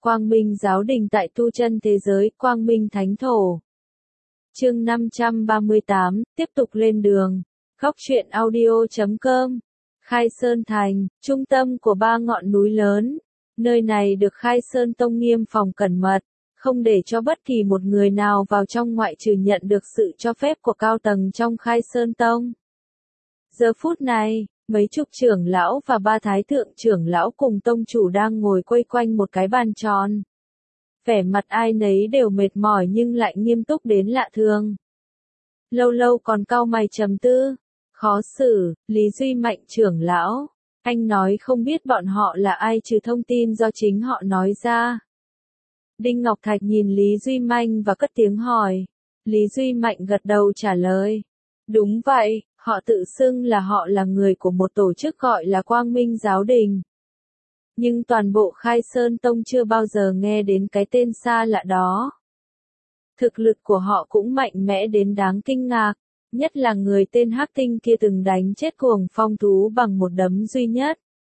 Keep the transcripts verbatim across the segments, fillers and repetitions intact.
Quang Minh Giáo Đình tại tu chân thế giới, Quang Minh Thánh Thổ. Chương năm trăm ba mươi tám, tiếp tục lên đường. Góc truyện audio chấm com. Khai Sơn Thành, trung tâm của ba ngọn núi lớn. Nơi này được Khai Sơn Tông nghiêm phòng cẩn mật, không để cho bất kỳ một người nào vào trong ngoại trừ nhận được sự cho phép của cao tầng trong Khai Sơn Tông. Giờ phút này, mấy chục trưởng lão và ba thái thượng trưởng lão cùng tông chủ đang ngồi quây quanh một cái bàn tròn. Vẻ mặt ai nấy đều mệt mỏi nhưng lại nghiêm túc đến lạ thường. Lâu lâu còn cau mày trầm tư. Khó xử, Lý Duy Mạnh trưởng lão. Anh nói không biết bọn họ là ai trừ thông tin do chính họ nói ra. Đinh Ngọc Thạch nhìn Lý Duy Mạnh và cất tiếng hỏi. Lý Duy Mạnh gật đầu trả lời. Đúng vậy, họ tự xưng là họ là người của một tổ chức gọi là Quang Minh Giáo Đình. Nhưng toàn bộ Khai Sơn Tông chưa bao giờ nghe đến cái tên xa lạ đó. Thực lực của họ cũng mạnh mẽ đến đáng kinh ngạc, nhất là người tên Hắc Tinh kia từng đánh chết cuồng phong thú bằng một đấm duy nhất.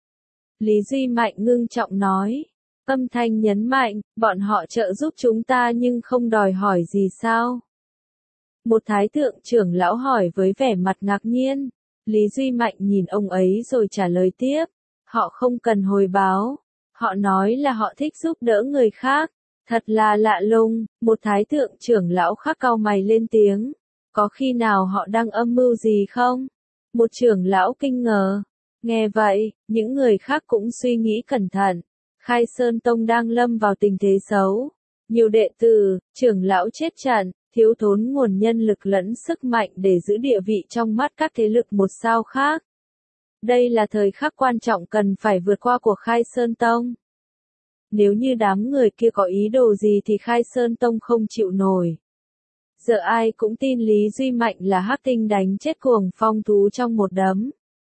Lý Duy Mạnh ngưng trọng nói, âm thanh nhấn mạnh, bọn họ trợ giúp chúng ta nhưng không đòi hỏi gì sao? Một thái thượng trưởng lão hỏi với vẻ mặt ngạc nhiên. Lý Duy Mạnh nhìn ông ấy rồi trả lời tiếp. Họ không cần hồi báo. Họ nói là họ thích giúp đỡ người khác. Thật là lạ lùng, một thái thượng trưởng lão khác cau mày lên tiếng. Có khi nào họ đang âm mưu gì không? Một trưởng lão kinh ngờ. Nghe vậy, những người khác cũng suy nghĩ cẩn thận. Khai Sơn Tông đang lâm vào tình thế xấu. Nhiều đệ tử, trưởng lão chết trận, thiếu thốn nguồn nhân lực lẫn sức mạnh để giữ địa vị trong mắt các thế lực một sao khác. Đây là thời khắc quan trọng cần phải vượt qua của Khai Sơn Tông. Nếu như đám người kia có ý đồ gì thì Khai Sơn Tông không chịu nổi. Giờ ai cũng tin Lý Duy Mạnh là Hắc Tinh đánh chết cuồng phong thú trong một đấm.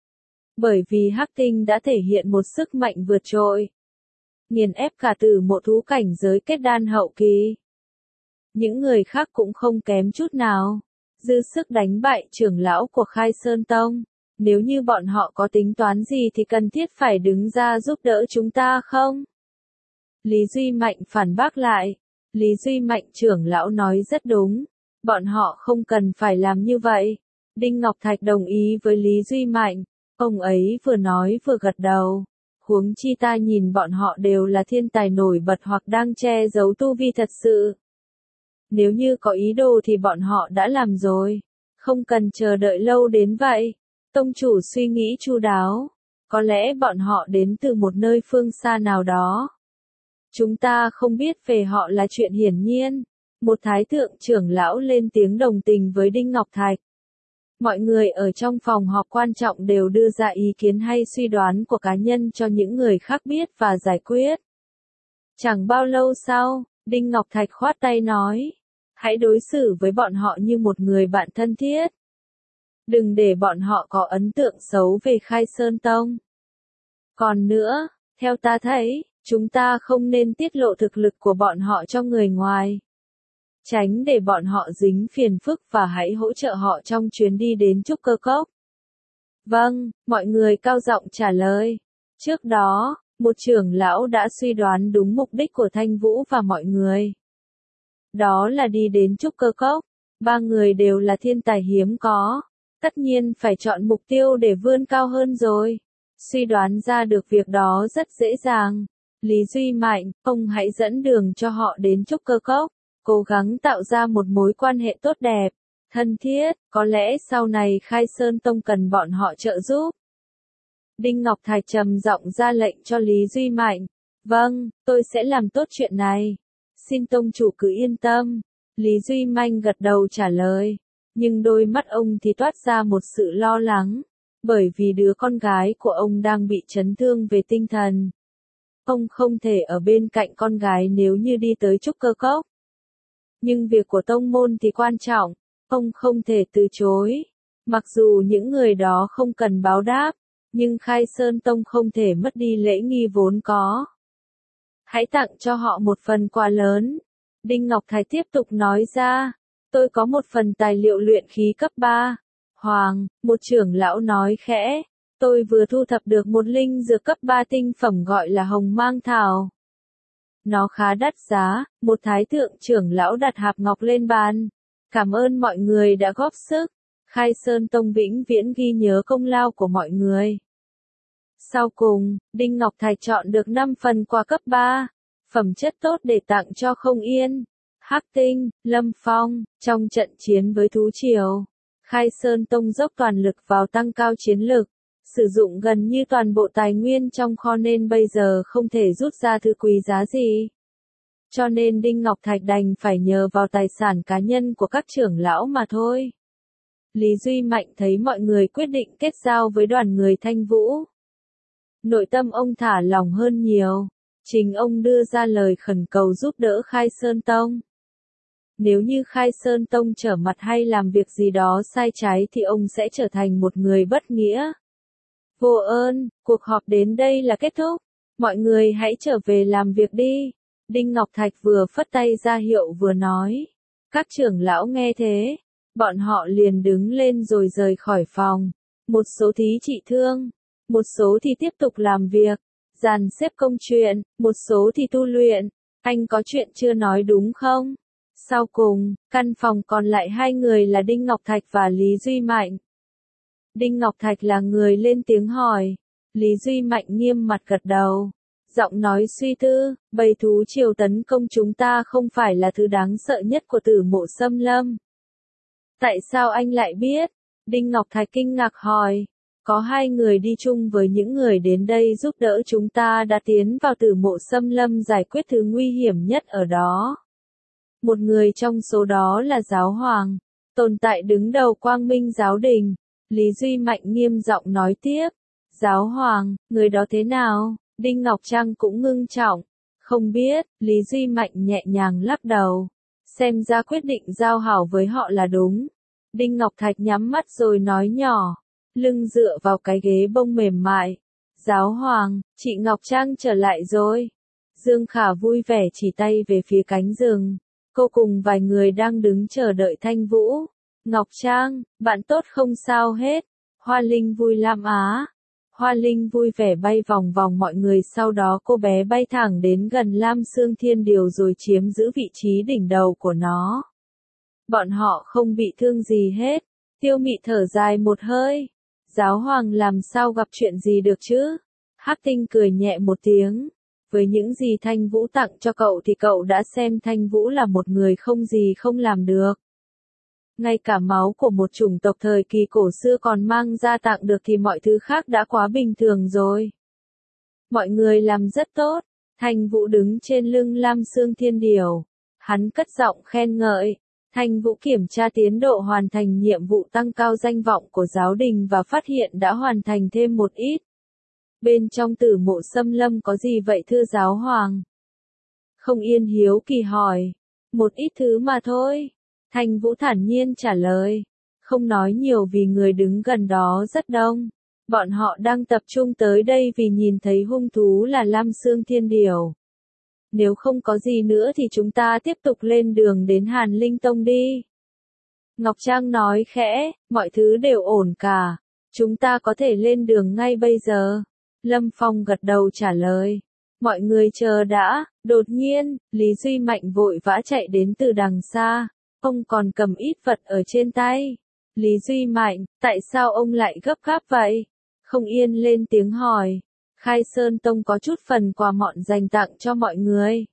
Bởi vì Hắc Tinh đã thể hiện một sức mạnh vượt trội. Nghiền ép cả tử mộ thú cảnh giới kết đan hậu kỳ. Những người khác cũng không kém chút nào. Dư sức đánh bại trưởng lão của Khai Sơn Tông. Nếu như bọn họ có tính toán gì thì cần thiết phải đứng ra giúp đỡ chúng ta không? Lý Duy Mạnh phản bác lại. Lý Duy Mạnh trưởng lão nói rất đúng. Bọn họ không cần phải làm như vậy. Đinh Ngọc Thạch đồng ý với Lý Duy Mạnh. Ông ấy vừa nói vừa gật đầu. Huống chi ta nhìn bọn họ đều là thiên tài nổi bật hoặc đang che giấu tu vi thật sự. Nếu như có ý đồ thì bọn họ đã làm rồi. Không cần chờ đợi lâu đến vậy. Tông chủ suy nghĩ chu đáo. Có lẽ bọn họ đến từ một nơi phương xa nào đó. Chúng ta không biết về họ là chuyện hiển nhiên. Một thái thượng trưởng lão lên tiếng đồng tình với Đinh Ngọc Thạch. Mọi người ở trong phòng họp quan trọng đều đưa ra ý kiến hay suy đoán của cá nhân cho những người khác biết và giải quyết. Chẳng bao lâu sau, Đinh Ngọc Thạch khoát tay nói. Hãy đối xử với bọn họ như một người bạn thân thiết. Đừng để bọn họ có ấn tượng xấu về Khai Sơn Tông. Còn nữa, theo ta thấy, chúng ta không nên tiết lộ thực lực của bọn họ cho người ngoài. Tránh để bọn họ dính phiền phức và hãy hỗ trợ họ trong chuyến đi đến Trúc Cơ Cốc. Vâng, mọi người cao giọng trả lời. Trước đó, một trưởng lão đã suy đoán đúng mục đích của Thanh Vũ và mọi người. Đó là đi đến Trúc Cơ Cốc. Ba người đều là thiên tài hiếm có. Tất nhiên phải chọn mục tiêu để vươn cao hơn rồi. Suy đoán ra được việc đó rất dễ dàng. Lý Duy Mạnh, ông hãy dẫn đường cho họ đến Trúc Cơ Cốc. Cố gắng tạo ra một mối quan hệ tốt đẹp, thân thiết, có lẽ sau này Khai Sơn Tông cần bọn họ trợ giúp. Đinh Ngọc Thạch trầm giọng ra lệnh cho Lý Duy Mạnh. Vâng, tôi sẽ làm tốt chuyện này. Xin tông chủ cứ yên tâm. Lý Duy Mạnh gật đầu trả lời. Nhưng đôi mắt ông thì toát ra một sự lo lắng. Bởi vì đứa con gái của ông đang bị chấn thương về tinh thần. Ông không thể ở bên cạnh con gái nếu như đi tới Trúc Cơ Cốc. Nhưng việc của tông môn thì quan trọng, ông không thể từ chối. Mặc dù những người đó không cần báo đáp, nhưng Khai Sơn Tông không thể mất đi lễ nghi vốn có. Hãy tặng cho họ một phần quà lớn. Đinh Ngọc Thạch tiếp tục nói ra, tôi có một phần tài liệu luyện khí cấp ba. Hoàng, một trưởng lão nói khẽ, tôi vừa thu thập được một linh dược cấp ba tinh phẩm gọi là Hồng Mang Thảo. Nó khá đắt giá, một thái thượng trưởng lão đặt hạp ngọc lên bàn. Cảm ơn mọi người đã góp sức. Khai Sơn Tông vĩnh viễn ghi nhớ công lao của mọi người. Sau cùng, Đinh Ngọc Thạch chọn được năm phần quà cấp ba, phẩm chất tốt để tặng cho Không Yên, Hắc Tinh, Lâm Phong, trong trận chiến với thú triều. Khai Sơn Tông dốc toàn lực vào tăng cao chiến lực, sử dụng gần như toàn bộ tài nguyên trong kho nên bây giờ không thể rút ra thứ quý giá gì. Cho nên Đinh Ngọc Thạch đành phải nhờ vào tài sản cá nhân của các trưởng lão mà thôi. Lý Duy Mạnh thấy mọi người quyết định kết giao với đoàn người Thanh Vũ. Nội tâm ông thả lòng hơn nhiều, chính ông đưa ra lời khẩn cầu giúp đỡ Khai Sơn Tông. Nếu như Khai Sơn Tông trở mặt hay làm việc gì đó sai trái thì ông sẽ trở thành một người bất nghĩa. Vô ơn, cuộc họp đến đây là kết thúc, mọi người hãy trở về làm việc đi. Đinh Ngọc Thạch vừa phất tay ra hiệu vừa nói. Các trưởng lão nghe thế, bọn họ liền đứng lên rồi rời khỏi phòng. Một số thí trị thương, một số thì tiếp tục làm việc, dàn xếp công chuyện, một số thì tu luyện. Anh có chuyện chưa nói đúng không? Sau cùng, căn phòng còn lại hai người là Đinh Ngọc Thạch và Lý Duy Mạnh. Đinh Ngọc Thạch là người lên tiếng hỏi. Lý Duy Mạnh nghiêm mặt gật đầu. Giọng nói suy tư, bầy thú triều tấn công chúng ta không phải là thứ đáng sợ nhất của Tử Mộ Xâm Lâm. Tại sao anh lại biết? Đinh Ngọc Thạch kinh ngạc hỏi. Có hai người đi chung với những người đến đây giúp đỡ chúng ta đã tiến vào Tử Mộ Xâm Lâm giải quyết thứ nguy hiểm nhất ở đó. Một người trong số đó là Giáo Hoàng, tồn tại đứng đầu Quang Minh Giáo Đình. Lý Duy Mạnh nghiêm giọng nói tiếp. Giáo Hoàng, người đó thế nào? Đinh Ngọc Trang cũng ngưng trọng. Không biết, Lý Duy Mạnh nhẹ nhàng lắc đầu. Xem ra quyết định giao hảo với họ là đúng. Đinh Ngọc Thạch nhắm mắt rồi nói nhỏ, lưng dựa vào cái ghế bông mềm mại. Giáo Hoàng, chị Ngọc Trang trở lại rồi. Dương Khả vui vẻ chỉ tay về phía cánh rừng. Cô cùng vài người đang đứng chờ đợi Thanh Vũ. Ngọc Trang, bạn tốt không sao hết. Hoa Linh vui lắm á. Hoa Linh vui vẻ bay vòng vòng mọi người, sau đó cô bé bay thẳng đến gần Lam Xương Thiên Điều rồi chiếm giữ vị trí đỉnh đầu của nó. Bọn họ không bị thương gì hết. Tiêu Mị thở dài một hơi. Giáo Hoàng làm sao gặp chuyện gì được chứ? Hắc Tinh cười nhẹ một tiếng. Với những gì Thanh Vũ tặng cho cậu thì cậu đã xem Thanh Vũ là một người không gì không làm được. Ngay cả máu của một chủng tộc thời kỳ cổ xưa còn mang ra tặng được thì mọi thứ khác đã quá bình thường rồi. Mọi người làm rất tốt. Thanh Vũ đứng trên lưng Lam Xương Thiên Điều. Hắn cất giọng khen ngợi. Thanh Vũ kiểm tra tiến độ hoàn thành nhiệm vụ tăng cao danh vọng của giáo đình và phát hiện đã hoàn thành thêm một ít. Bên trong Tử Mộ Xâm Lâm có gì vậy thưa Giáo Hoàng? Không Yên hiếu kỳ hỏi. Một ít thứ mà thôi. Thanh Vũ thản nhiên trả lời. Không nói nhiều vì người đứng gần đó rất đông. Bọn họ đang tập trung tới đây vì nhìn thấy hung thú là Lam Xương Thiên Điều. Nếu không có gì nữa thì chúng ta tiếp tục lên đường đến Hàn Linh Tông đi. Ngọc Trang nói khẽ, mọi thứ đều ổn cả. Chúng ta có thể lên đường ngay bây giờ. Lâm Phong gật đầu trả lời. Mọi người chờ đã. Đột nhiên, Lý Duy Mạnh vội vã chạy đến từ đằng xa. Ông còn cầm ít vật ở trên tay. Lý Duy Mạnh, tại sao ông lại gấp gáp vậy? Không Yên lên tiếng hỏi. Khai Sơn Tông có chút phần quà mọn dành tặng cho mọi người.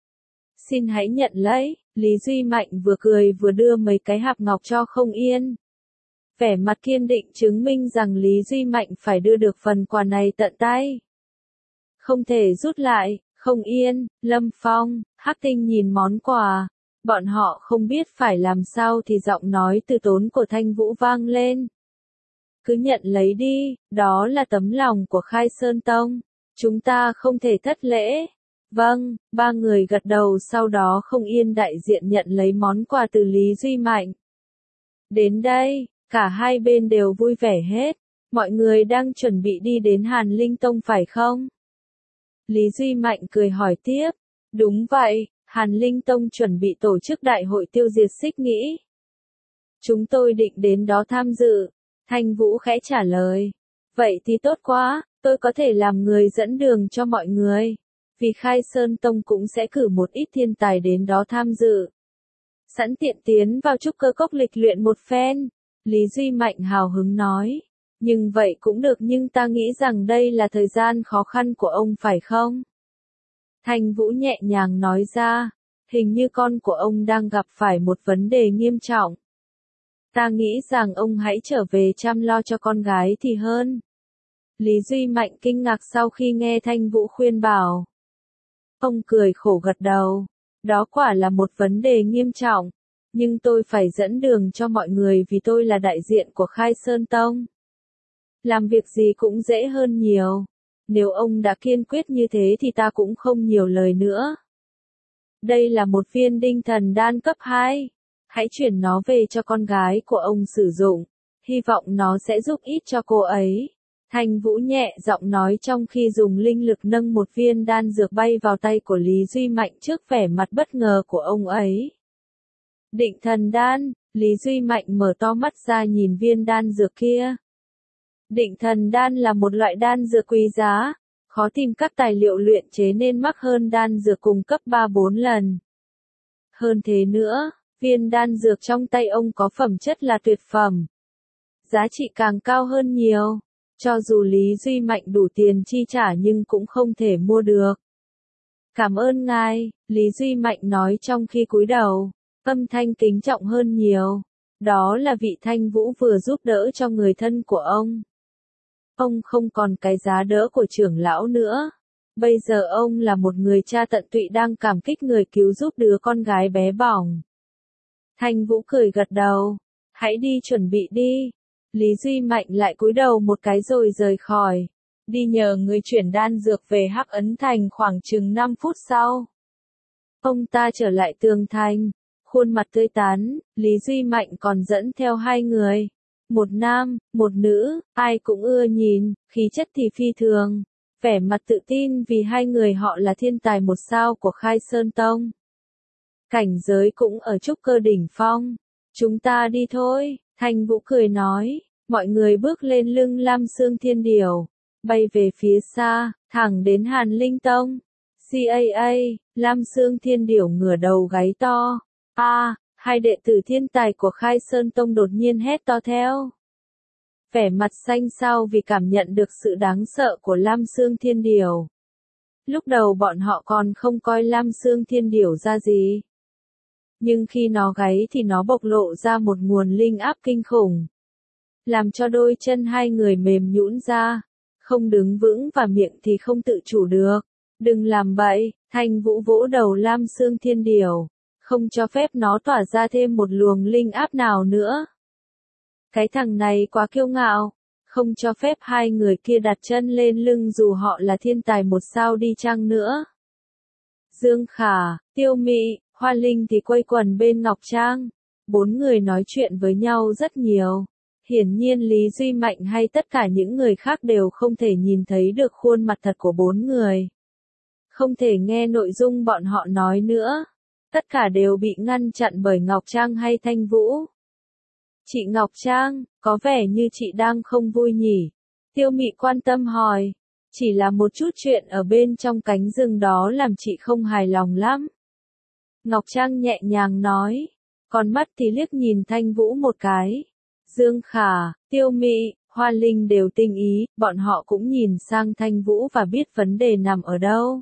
Xin hãy nhận lấy. Lý Duy Mạnh vừa cười vừa đưa mấy cái hạp ngọc cho Không Yên. Vẻ mặt kiên định chứng minh rằng Lý Duy Mạnh phải đưa được phần quà này tận tay. Không thể rút lại. Không Yên, Lâm Phong, Hắc Tinh nhìn món quà. Bọn họ không biết phải làm sao thì giọng nói từ tốn của Thanh Vũ vang lên. Cứ nhận lấy đi, đó là tấm lòng của Khai Sơn Tông. Chúng ta không thể thất lễ. Vâng, ba người gật đầu, sau đó Không Yên đại diện nhận lấy món quà từ Lý Duy Mạnh. Đến đây, cả hai bên đều vui vẻ hết. Mọi người đang chuẩn bị đi đến Hàn Linh Tông phải không? Lý Duy Mạnh cười hỏi tiếp. Đúng vậy, Hàn Linh Tông chuẩn bị tổ chức đại hội tiêu diệt Xích Nghĩ. Chúng tôi định đến đó tham dự. Thanh Vũ khẽ trả lời. Vậy thì tốt quá, tôi có thể làm người dẫn đường cho mọi người. vì Khai Sơn Tông cũng sẽ cử một ít thiên tài đến đó tham dự. Sẵn tiện tiến vào trúc cơ cốc lịch luyện một phen, Lý Duy Mạnh hào hứng nói. Nhưng vậy cũng được, nhưng ta nghĩ rằng đây là thời gian khó khăn của ông phải không? Thanh Vũ nhẹ nhàng nói ra, hình như con của ông đang gặp phải một vấn đề nghiêm trọng. Ta nghĩ rằng ông hãy trở về chăm lo cho con gái thì hơn. Lý Duy Mạnh kinh ngạc sau khi nghe Thanh Vũ khuyên bảo. Ông cười khổ gật đầu. Đó quả là một vấn đề nghiêm trọng. Nhưng tôi phải dẫn đường cho mọi người vì tôi là đại diện của Khai Sơn Tông. Làm việc gì cũng dễ hơn nhiều. Nếu ông đã kiên quyết như thế thì ta cũng không nhiều lời nữa. Đây là một viên đinh thần đan cấp hai. Hãy chuyển nó về cho con gái của ông sử dụng. Hy vọng nó sẽ giúp ích cho cô ấy. Thanh Vũ nhẹ giọng nói trong khi dùng linh lực nâng một viên đan dược bay vào tay của Lý Duy Mạnh trước vẻ mặt bất ngờ của ông ấy. Định thần đan, Lý Duy Mạnh mở to mắt ra nhìn viên đan dược kia. Định thần đan là một loại đan dược quý giá, khó tìm các tài liệu luyện chế nên mắc hơn đan dược cùng cấp ba bốn lần. Hơn thế nữa, viên đan dược trong tay ông có phẩm chất là tuyệt phẩm. Giá trị càng cao hơn nhiều. Cho dù Lý Duy Mạnh đủ tiền chi trả nhưng cũng không thể mua được. Cảm ơn ngài, Lý Duy Mạnh nói trong khi cúi đầu, âm thanh kính trọng hơn nhiều. Đó là vị Thanh Vũ vừa giúp đỡ cho người thân của ông. Ông không còn cái giá đỡ của trưởng lão nữa. Bây giờ ông là một người cha tận tụy đang cảm kích người cứu giúp đứa con gái bé bỏng. Thanh Vũ cười gật đầu. Hãy đi chuẩn bị đi. Lý Duy Mạnh lại cúi đầu một cái rồi rời khỏi. Đi nhờ người chuyển đan dược về Hắc Ấn Thành khoảng chừng năm phút sau. Ông ta trở lại tường thành. Khuôn mặt tươi tắn, Lý Duy Mạnh còn dẫn theo hai người. Một nam, một nữ, ai cũng ưa nhìn, khí chất thì phi thường. Vẻ mặt tự tin vì hai người họ là thiên tài một sao của Khai Sơn Tông. Cảnh giới cũng ở trúc cơ đỉnh phong. Chúng ta đi thôi, Thanh Vũ cười nói. Mọi người bước lên lưng Lam Xương Thiên Điểu, bay về phía xa, thẳng đến Hàn Linh Tông. ca a, Lam Xương Thiên Điểu ngửa đầu gáy to. A, à, hai đệ tử thiên tài của Khai Sơn Tông đột nhiên hét to theo. Vẻ mặt xanh xao vì cảm nhận được sự đáng sợ của Lam Xương Thiên Điểu. Lúc đầu bọn họ còn không coi Lam Xương Thiên Điểu ra gì. Nhưng khi nó gáy thì nó bộc lộ ra một nguồn linh áp kinh khủng. Làm cho đôi chân hai người mềm nhũn ra. Không đứng vững và miệng thì không tự chủ được. Đừng làm bậy, Thanh Vũ vỗ đầu Lam Xương Thiên Điểu. Không cho phép nó tỏa ra thêm một luồng linh áp nào nữa. Cái thằng này quá kiêu ngạo. Không cho phép hai người kia đặt chân lên lưng dù họ là thiên tài một sao đi chăng nữa. Dương Khả, Tiêu Mị, Hoa Linh thì quây quần bên Ngọc Trang. Bốn người nói chuyện với nhau rất nhiều. Hiển nhiên Lý Duy Mạnh hay tất cả những người khác đều không thể nhìn thấy được khuôn mặt thật của bốn người. Không thể nghe nội dung bọn họ nói nữa. Tất cả đều bị ngăn chặn bởi Ngọc Trang hay Thanh Vũ. Chị Ngọc Trang, có vẻ như chị đang không vui nhỉ? Tiêu Mị quan tâm hỏi. Chỉ là một chút chuyện ở bên trong cánh rừng đó làm chị không hài lòng lắm. Ngọc Trang nhẹ nhàng nói. Con mắt thì liếc nhìn Thanh Vũ một cái. Dương Khả, Tiêu Mị, Hoa Linh đều tinh ý, bọn họ cũng nhìn sang Thanh Vũ và biết vấn đề nằm ở đâu.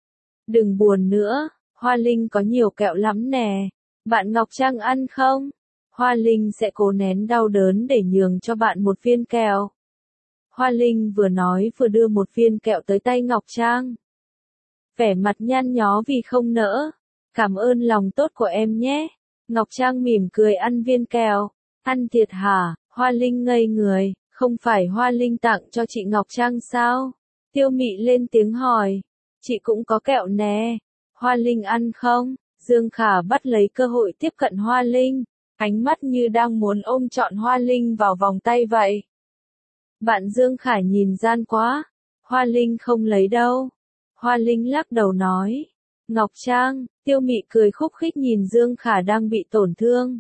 Đừng buồn nữa, Hoa Linh có nhiều kẹo lắm nè. Bạn Ngọc Trang ăn không? Hoa Linh sẽ cố nén đau đớn để nhường cho bạn một viên kẹo. Hoa Linh vừa nói vừa đưa một viên kẹo tới tay Ngọc Trang. Vẻ mặt nhăn nhó vì không nỡ. Cảm ơn lòng tốt của em nhé. Ngọc Trang mỉm cười ăn viên kẹo. Ăn thiệt hả? Hoa Linh ngây người. Không phải Hoa Linh tặng cho chị Ngọc Trang sao? Tiêu Mị lên tiếng hỏi. Chị cũng có kẹo nè. Hoa Linh ăn không? Dương Khả bắt lấy cơ hội tiếp cận Hoa Linh. Ánh mắt như đang muốn ôm trọn Hoa Linh vào vòng tay vậy. Bạn Dương Khả nhìn gian quá. Hoa Linh không lấy đâu. Hoa Linh lắc đầu nói. Ngọc Trang, Tiêu Mị cười khúc khích nhìn Dương Khả đang bị tổn thương.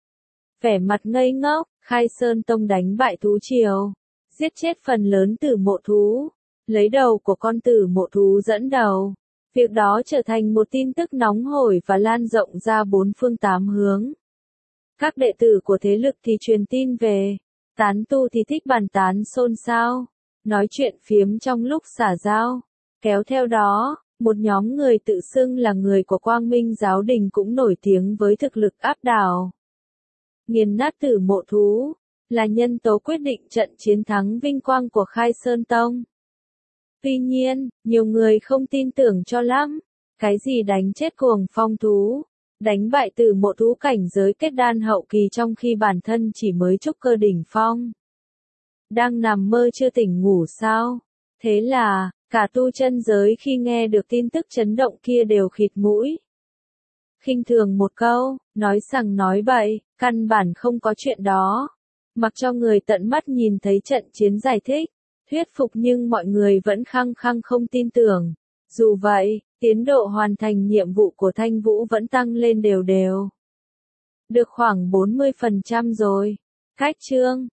Vẻ mặt ngây ngốc, Khai Sơn Tông đánh bại thú triều. Giết chết phần lớn tử mộ thú. Lấy đầu của con tử mộ thú dẫn đầu. Việc đó trở thành một tin tức nóng hổi và lan rộng ra bốn phương tám hướng. Các đệ tử của thế lực thì truyền tin về, tán tu thì thích bàn tán xôn xao, nói chuyện phiếm trong lúc xả giao. Kéo theo đó, một nhóm người tự xưng là người của Quang Minh giáo đình cũng nổi tiếng với thực lực áp đảo. Nghiền nát Tử Mộ Thú, là nhân tố quyết định trận chiến thắng vinh quang của Khai Sơn Tông. Tuy nhiên, nhiều người không tin tưởng cho lắm. Cái gì đánh chết Cuồng Phong Thú, đánh bại Tử Mộ Thú cảnh giới kết đan hậu kỳ trong khi bản thân chỉ mới trúc cơ đỉnh phong. Đang nằm mơ chưa tỉnh ngủ sao? Thế là, cả tu chân giới khi nghe được tin tức chấn động kia đều khịt mũi. Khinh thường một câu, nói sằng nói bậy, căn bản không có chuyện đó. Mặc cho người tận mắt nhìn thấy trận chiến giải thích, thuyết phục nhưng mọi người vẫn khăng khăng không tin tưởng. Dù vậy, tiến độ hoàn thành nhiệm vụ của Thanh Vũ vẫn tăng lên đều đều. Được khoảng bốn mươi phần trăm rồi. Cách chương